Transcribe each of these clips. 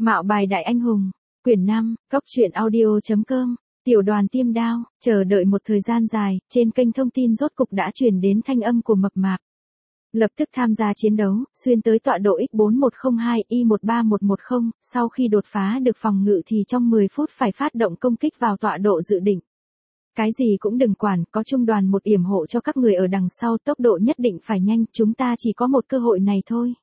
Mạo bài đại anh hùng, quyển 5, Cốc truyện audio.com, tiểu đoàn Tiêm Đao, chờ đợi một thời gian dài, trên kênh thông tin rốt cục đã truyền đến thanh âm của Mập Mạp. Lập tức tham gia chiến đấu, xuyên tới tọa độ X4102 Y13110, sau khi đột phá được phòng ngự thì trong 10 phút phải phát động công kích vào tọa độ dự định. Cái gì cũng đừng quản, có trung đoàn một yểm hộ cho các người ở đằng sau, tốc độ nhất định phải nhanh, chúng ta chỉ có một cơ hội này thôi.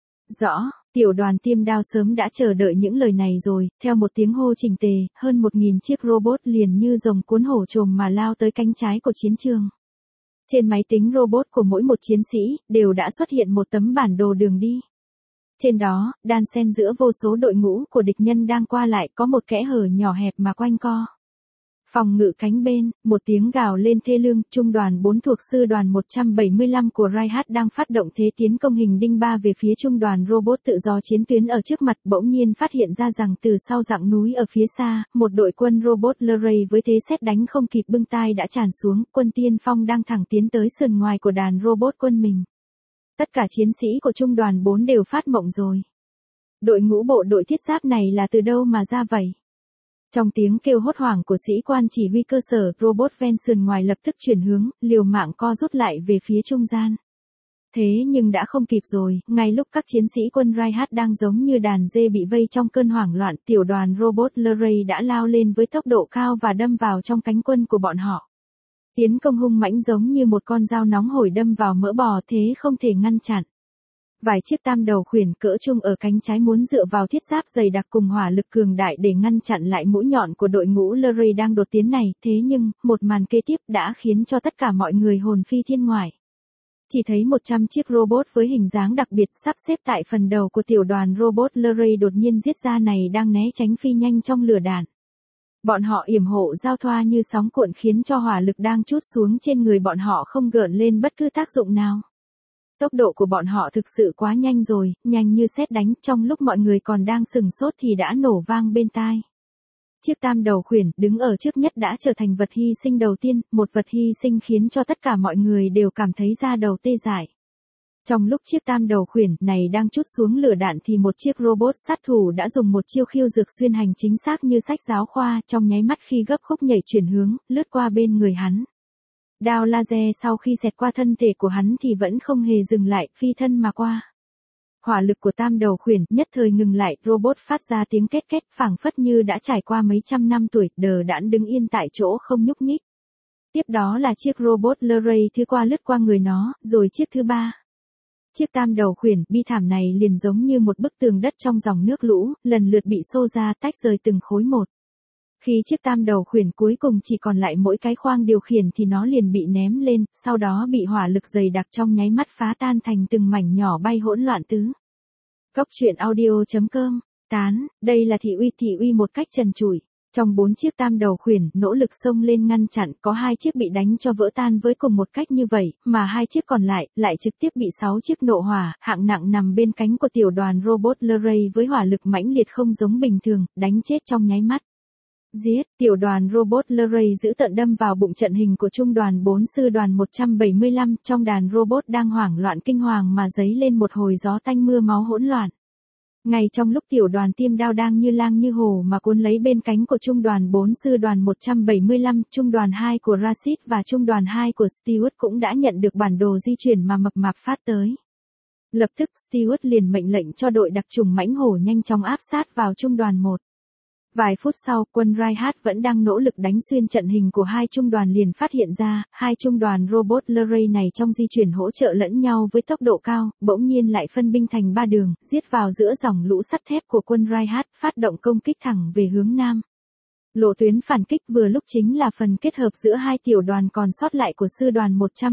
Rõ, tiểu đoàn Tiêm Đao sớm đã chờ đợi những lời này rồi, theo một tiếng hô chỉnh tề, hơn 1000 chiếc robot liền như rồng cuốn hổ trồm mà lao tới cánh trái của chiến trường. Trên máy tính robot của mỗi một chiến sĩ, đều đã xuất hiện một tấm bản đồ đường đi. Trên đó, đan xen giữa vô số đội ngũ của địch nhân đang qua lại có một kẽ hở nhỏ hẹp mà quanh co. Phòng ngự cánh bên, một tiếng gào lên thê lương, trung đoàn 4 thuộc sư đoàn 175 của Reinhardt đang phát động thế tiến công hình đinh 3 về phía trung đoàn robot tự do chiến tuyến ở trước mặt, bỗng nhiên phát hiện ra rằng từ sau dặng núi ở phía xa, một đội quân robot Luray với thế sét đánh không kịp bưng tai đã tràn xuống, quân tiên phong đang thẳng tiến tới sườn ngoài của đàn robot quân mình. Tất cả chiến sĩ của trung đoàn 4 đều phát mộng rồi. Đội ngũ bộ đội thiết giáp này là từ đâu mà ra vậy? Trong tiếng kêu hốt hoảng của sĩ quan chỉ huy cơ sở, robot ven sườn ngoài lập tức chuyển hướng, liều mạng co rút lại về phía trung gian. Thế nhưng đã không kịp rồi, ngay lúc các chiến sĩ quân Reinhardt đang giống như đàn dê bị vây trong cơn hoảng loạn, tiểu đoàn robot Luray đã lao lên với tốc độ cao và đâm vào trong cánh quân của bọn họ. Tiến công hung mãnh giống như một con dao nóng hổi đâm vào mỡ bò, thế không thể ngăn chặn. Vài chiếc tam đầu khuyển cỡ trung ở cánh trái muốn dựa vào thiết giáp dày đặc cùng hỏa lực cường đại để ngăn chặn lại mũi nhọn của đội ngũ Luray đang đột tiến này, thế nhưng, một màn kế tiếp đã khiến cho tất cả mọi người hồn phi thiên ngoại. Chỉ thấy 100 chiếc robot với hình dáng đặc biệt sắp xếp tại phần đầu của tiểu đoàn robot Luray đột nhiên giết ra này đang né tránh phi nhanh trong lửa đạn. Bọn họ yểm hộ giao thoa như sóng cuộn khiến cho hỏa lực đang trút xuống trên người bọn họ không gợn lên bất cứ tác dụng nào. Tốc độ của bọn họ thực sự quá nhanh rồi, nhanh như sét đánh, trong lúc mọi người còn đang sừng sốt thì đã nổ vang bên tai. Chiếc tam đầu khuyển đứng ở trước nhất đã trở thành vật hy sinh đầu tiên, một vật hy sinh khiến cho tất cả mọi người đều cảm thấy da đầu tê dại. Trong lúc chiếc tam đầu khuyển này đang trút xuống lửa đạn thì một chiếc robot sát thủ đã dùng một chiêu khiêu dược xuyên hành chính xác như sách giáo khoa, trong nháy mắt khi gấp khúc nhảy chuyển hướng, lướt qua bên người hắn. Đao laser sau khi xẹt qua thân thể của hắn thì vẫn không hề dừng lại, phi thân mà qua. Hỏa lực của tam đầu khuyển nhất thời ngừng lại, robot phát ra tiếng két két phảng phất như đã trải qua mấy trăm năm tuổi, đờ đẫn đứng yên tại chỗ không nhúc nhích. Tiếp đó là chiếc robot Luray thứ qua lướt qua người nó, rồi chiếc thứ ba. Chiếc tam đầu khuyển bi thảm này liền giống như một bức tường đất trong dòng nước lũ, lần lượt bị xô ra tách rời từng khối một. Khi chiếc tam đầu khuyển cuối cùng chỉ còn lại mỗi cái khoang điều khiển thì nó liền bị ném lên, sau đó bị hỏa lực dày đặc trong nháy mắt phá tan thành từng mảnh nhỏ bay hỗn loạn tứ. Cốc truyện audio.com, tán, đây là thị uy một cách trần trụi. Trong 4 chiếc tam đầu khuyển nỗ lực xông lên ngăn chặn, có 2 chiếc bị đánh cho vỡ tan với cùng một cách như vậy, mà 2 chiếc còn lại trực tiếp bị 6 chiếc nộ hỏa, hạng nặng nằm bên cánh của tiểu đoàn robot Luray với hỏa lực mãnh liệt không giống bình thường, đánh chết trong nháy mắt. Giết, tiểu đoàn robot Luray giữ tận đâm vào bụng trận hình của trung đoàn 4 sư đoàn 175, trong đàn robot đang hoảng loạn kinh hoàng mà dấy lên một hồi gió tanh mưa máu hỗn loạn. Ngay trong lúc tiểu đoàn Tiêm Đao đang như lang như hổ mà cuốn lấy bên cánh của trung đoàn 4 sư đoàn 175, trung đoàn 2 của Rashid và trung đoàn 2 của Stewart cũng đã nhận được bản đồ di chuyển mà Mập Mạp phát tới. Lập tức Stewart liền mệnh lệnh cho đội đặc trùng mãnh hổ nhanh chóng áp sát vào trung đoàn 1. Vài phút sau, quân Reinhardt vẫn đang nỗ lực đánh xuyên trận hình của 2 trung đoàn liền phát hiện ra, 2 trung đoàn robot Luray này trong di chuyển hỗ trợ lẫn nhau với tốc độ cao, bỗng nhiên lại phân binh thành 3 đường, giết vào giữa dòng lũ sắt thép của quân Reinhardt, phát động công kích thẳng về hướng nam. Lộ tuyến phản kích vừa lúc chính là phần kết hợp giữa 2 tiểu đoàn còn sót lại của sư đoàn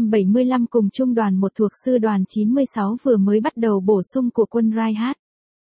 175 cùng trung đoàn 1 thuộc sư đoàn 96 vừa mới bắt đầu bổ sung của quân Reinhardt.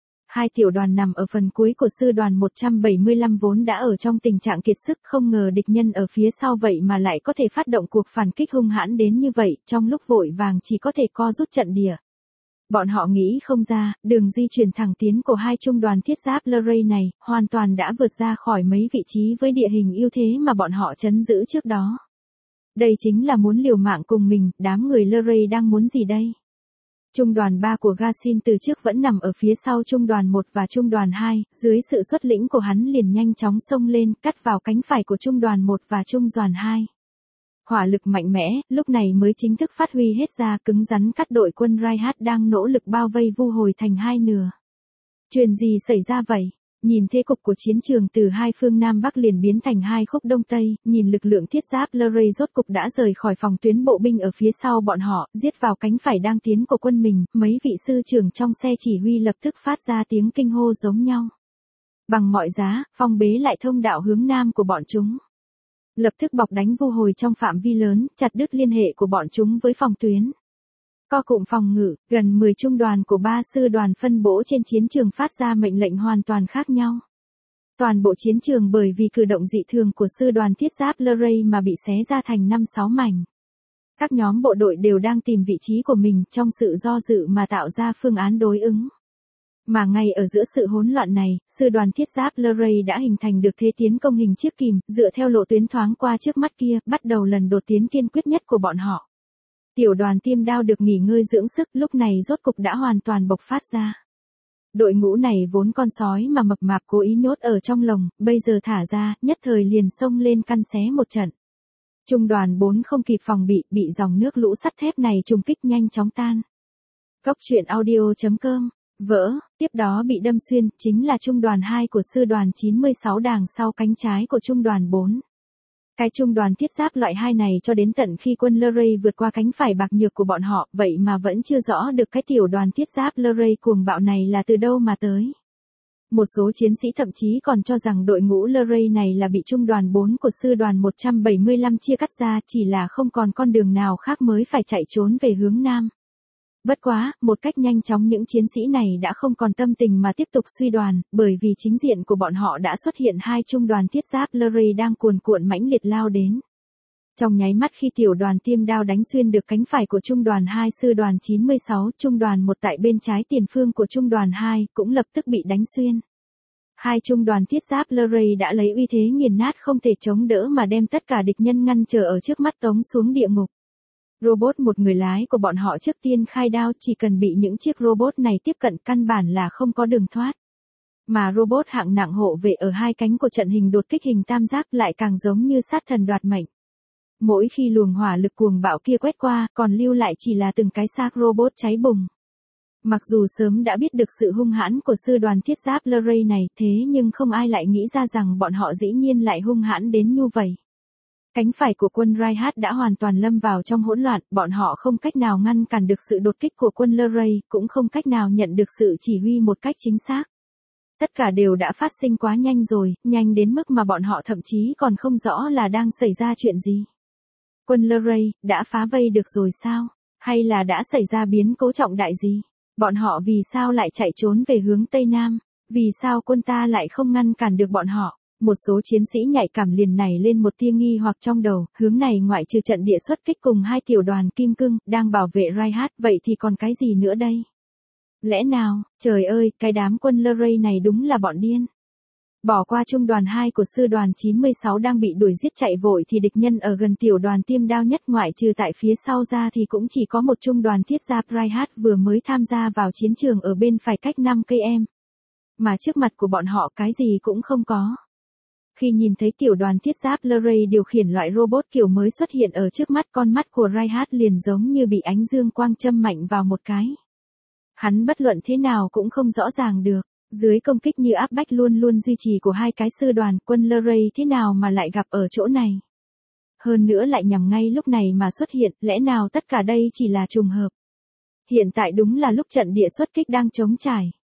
2 tiểu đoàn nằm ở phần cuối của sư đoàn 175 vốn đã ở trong tình trạng kiệt sức, không ngờ địch nhân ở phía sau vậy mà lại có thể phát động cuộc phản kích hung hãn đến như vậy, trong lúc vội vàng chỉ có thể co rút trận địa. Bọn họ nghĩ không ra, đường di chuyển thẳng tiến của 2 trung đoàn thiết giáp Luray này, hoàn toàn đã vượt ra khỏi mấy vị trí với địa hình ưu thế mà bọn họ trấn giữ trước đó. Đây chính là muốn liều mạng cùng mình, đám người Luray đang muốn gì đây? Trung đoàn 3 của Gasin từ trước vẫn nằm ở phía sau trung đoàn 1 và trung đoàn 2, dưới sự xuất lĩnh của hắn liền nhanh chóng xông lên, cắt vào cánh phải của trung đoàn 1 và trung đoàn 2. Hỏa lực mạnh mẽ, lúc này mới chính thức phát huy hết ra, cứng rắn cắt đội quân Reinhardt đang nỗ lực bao vây Vu Hồi thành hai nửa. Chuyện gì xảy ra vậy? Nhìn thế cục của chiến trường từ hai phương Nam Bắc liền biến thành hai khúc Đông Tây, nhìn lực lượng thiết giáp Luray rốt cục đã rời khỏi phòng tuyến bộ binh ở phía sau bọn họ, giết vào cánh phải đang tiến của quân mình, mấy vị sư trưởng trong xe chỉ huy lập tức phát ra tiếng kinh hô giống nhau. Bằng mọi giá, phong bế lại thông đạo hướng Nam của bọn chúng. Lập tức bọc đánh Vu Hồi trong phạm vi lớn, chặt đứt liên hệ của bọn chúng với phòng tuyến. Co cụm phòng ngự, gần 10 trung đoàn của 3 sư đoàn phân bố trên chiến trường phát ra mệnh lệnh hoàn toàn khác nhau. Toàn bộ chiến trường bởi vì cử động dị thường của sư đoàn thiết giáp Luray mà bị xé ra thành 5-6 mảnh. Các nhóm bộ đội đều đang tìm vị trí của mình trong sự do dự mà tạo ra phương án đối ứng. Mà ngay ở giữa sự hỗn loạn này, sư đoàn thiết giáp Luray đã hình thành được thế tiến công hình chiếc kìm, dựa theo lộ tuyến thoáng qua trước mắt kia, bắt đầu lần đột tiến kiên quyết nhất của bọn họ. Tiểu đoàn Tiêm Đao được nghỉ ngơi dưỡng sức, lúc này rốt cục đã hoàn toàn bộc phát ra. Đội ngũ này vốn con sói mà mập mạp cố ý nhốt ở trong lồng, bây giờ thả ra, nhất thời liền xông lên căn xé một trận. Trung đoàn 4 không kịp phòng bị dòng nước lũ sắt thép này trùng kích nhanh chóng tan. Góc truyện audio.com vỡ, tiếp đó bị đâm xuyên, chính là trung đoàn 2 của sư đoàn 96 đằng sau cánh trái của trung đoàn 4. Cái trung đoàn thiết giáp loại 2 này cho đến tận khi quân Luray vượt qua cánh phải bạc nhược của bọn họ, vậy mà vẫn chưa rõ được cái tiểu đoàn thiết giáp Luray cuồng bạo này là từ đâu mà tới. Một số chiến sĩ thậm chí còn cho rằng đội ngũ Luray này là bị trung đoàn 4 của sư đoàn 175 chia cắt ra, chỉ là không còn con đường nào khác mới phải chạy trốn về hướng Nam. Bất quá, một cách nhanh chóng những chiến sĩ này đã không còn tâm tình mà tiếp tục suy đoàn, bởi vì chính diện của bọn họ đã xuất hiện hai trung đoàn thiết giáp Luray đang cuồn cuộn mãnh liệt lao đến. Trong nháy mắt khi tiểu đoàn Tiêm Đao đánh xuyên được cánh phải của trung đoàn 2 sư đoàn 96, trung đoàn 1 tại bên trái tiền phương của trung đoàn 2 cũng lập tức bị đánh xuyên. Hai trung đoàn thiết giáp Luray đã lấy uy thế nghiền nát không thể chống đỡ mà đem tất cả địch nhân ngăn trở ở trước mắt tống xuống địa ngục. Robot một người lái của bọn họ trước tiên khai đao, chỉ cần bị những chiếc robot này tiếp cận căn bản là không có đường thoát. Mà robot hạng nặng hộ vệ ở hai cánh của trận hình đột kích hình tam giác lại càng giống như sát thần đoạt mệnh. Mỗi khi luồng hỏa lực cuồng bạo kia quét qua, còn lưu lại chỉ là từng cái xác robot cháy bùng. Mặc dù sớm đã biết được sự hung hãn của sư đoàn thiết giáp Luray này, thế nhưng không ai lại nghĩ ra rằng bọn họ dĩ nhiên lại hung hãn đến như vậy. Cánh phải của quân Reinhardt đã hoàn toàn lâm vào trong hỗn loạn, bọn họ không cách nào ngăn cản được sự đột kích của quân Luray, cũng không cách nào nhận được sự chỉ huy một cách chính xác. Tất cả đều đã phát sinh quá nhanh rồi, nhanh đến mức mà bọn họ thậm chí còn không rõ là đang xảy ra chuyện gì. Quân Luray, đã phá vây được rồi sao? Hay là đã xảy ra biến cố trọng đại gì? Bọn họ vì sao lại chạy trốn về hướng Tây Nam? Vì sao quân ta lại không ngăn cản được bọn họ? Một số chiến sĩ nhạy cảm liền nảy lên một tia nghi hoặc trong đầu, hướng này ngoại trừ trận địa xuất kích cùng hai tiểu đoàn kim cương, đang bảo vệ Reinhardt, vậy thì còn cái gì nữa đây? Lẽ nào, trời ơi, cái đám quân Luray này đúng là bọn điên. Bỏ qua trung đoàn 2 của sư đoàn 96 đang bị đuổi giết chạy vội thì địch nhân ở gần tiểu đoàn Tiêm Đao nhất ngoại trừ tại phía sau ra thì cũng chỉ có một trung đoàn thiết giáp Reinhardt vừa mới tham gia vào chiến trường ở bên phải cách 5 cây em. Mà trước mặt của bọn họ cái gì cũng không có. Khi nhìn thấy tiểu đoàn thiết giáp Luray điều khiển loại robot kiểu mới xuất hiện ở trước mắt, con mắt của Reinhardt liền giống như bị ánh dương quang châm mạnh vào một cái. Hắn bất luận thế nào cũng không rõ ràng được, dưới công kích như áp bách luôn luôn duy trì của hai cái sư đoàn, quân Luray thế nào mà lại gặp ở chỗ này. Hơn nữa lại nhằm ngay lúc này mà xuất hiện, lẽ nào tất cả đây chỉ là trùng hợp. Hiện tại đúng là lúc trận địa xuất kích đang trống trải.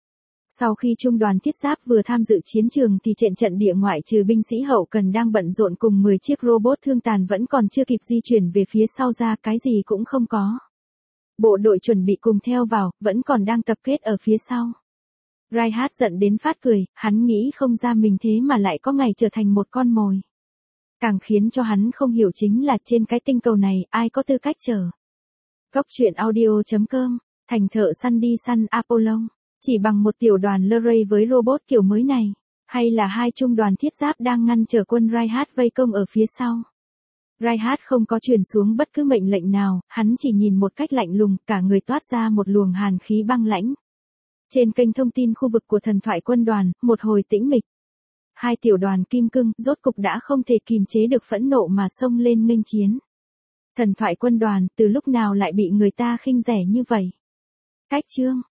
Sau khi trung đoàn thiết giáp vừa tham dự chiến trường thì trên trận địa ngoại trừ binh sĩ hậu cần đang bận rộn cùng 10 chiếc robot thương tàn vẫn còn chưa kịp di chuyển về phía sau ra, cái gì cũng không có. Bộ đội chuẩn bị cùng theo vào, vẫn còn đang tập kết ở phía sau. Reinhardt giận đến phát cười, hắn nghĩ không ra mình thế mà lại có ngày trở thành một con mồi. Càng khiến cho hắn không hiểu chính là trên cái tinh cầu này ai có tư cách chờ. Góc truyện audio.com, thành thợ săn đi săn Apollon. Chỉ bằng một tiểu đoàn Luray với robot kiểu mới này, hay là hai trung đoàn thiết giáp đang ngăn trở quân Reinhardt vây công ở phía sau. Reinhardt không có truyền xuống bất cứ mệnh lệnh nào, hắn chỉ nhìn một cách lạnh lùng, cả người toát ra một luồng hàn khí băng lãnh. Trên kênh thông tin khu vực của thần thoại quân đoàn, một hồi tĩnh mịch. Hai tiểu đoàn kim cương, rốt cục đã không thể kìm chế được phẫn nộ mà xông lên nghênh chiến. Thần thoại quân đoàn, từ lúc nào lại bị người ta khinh rẻ như vậy? Cách chương.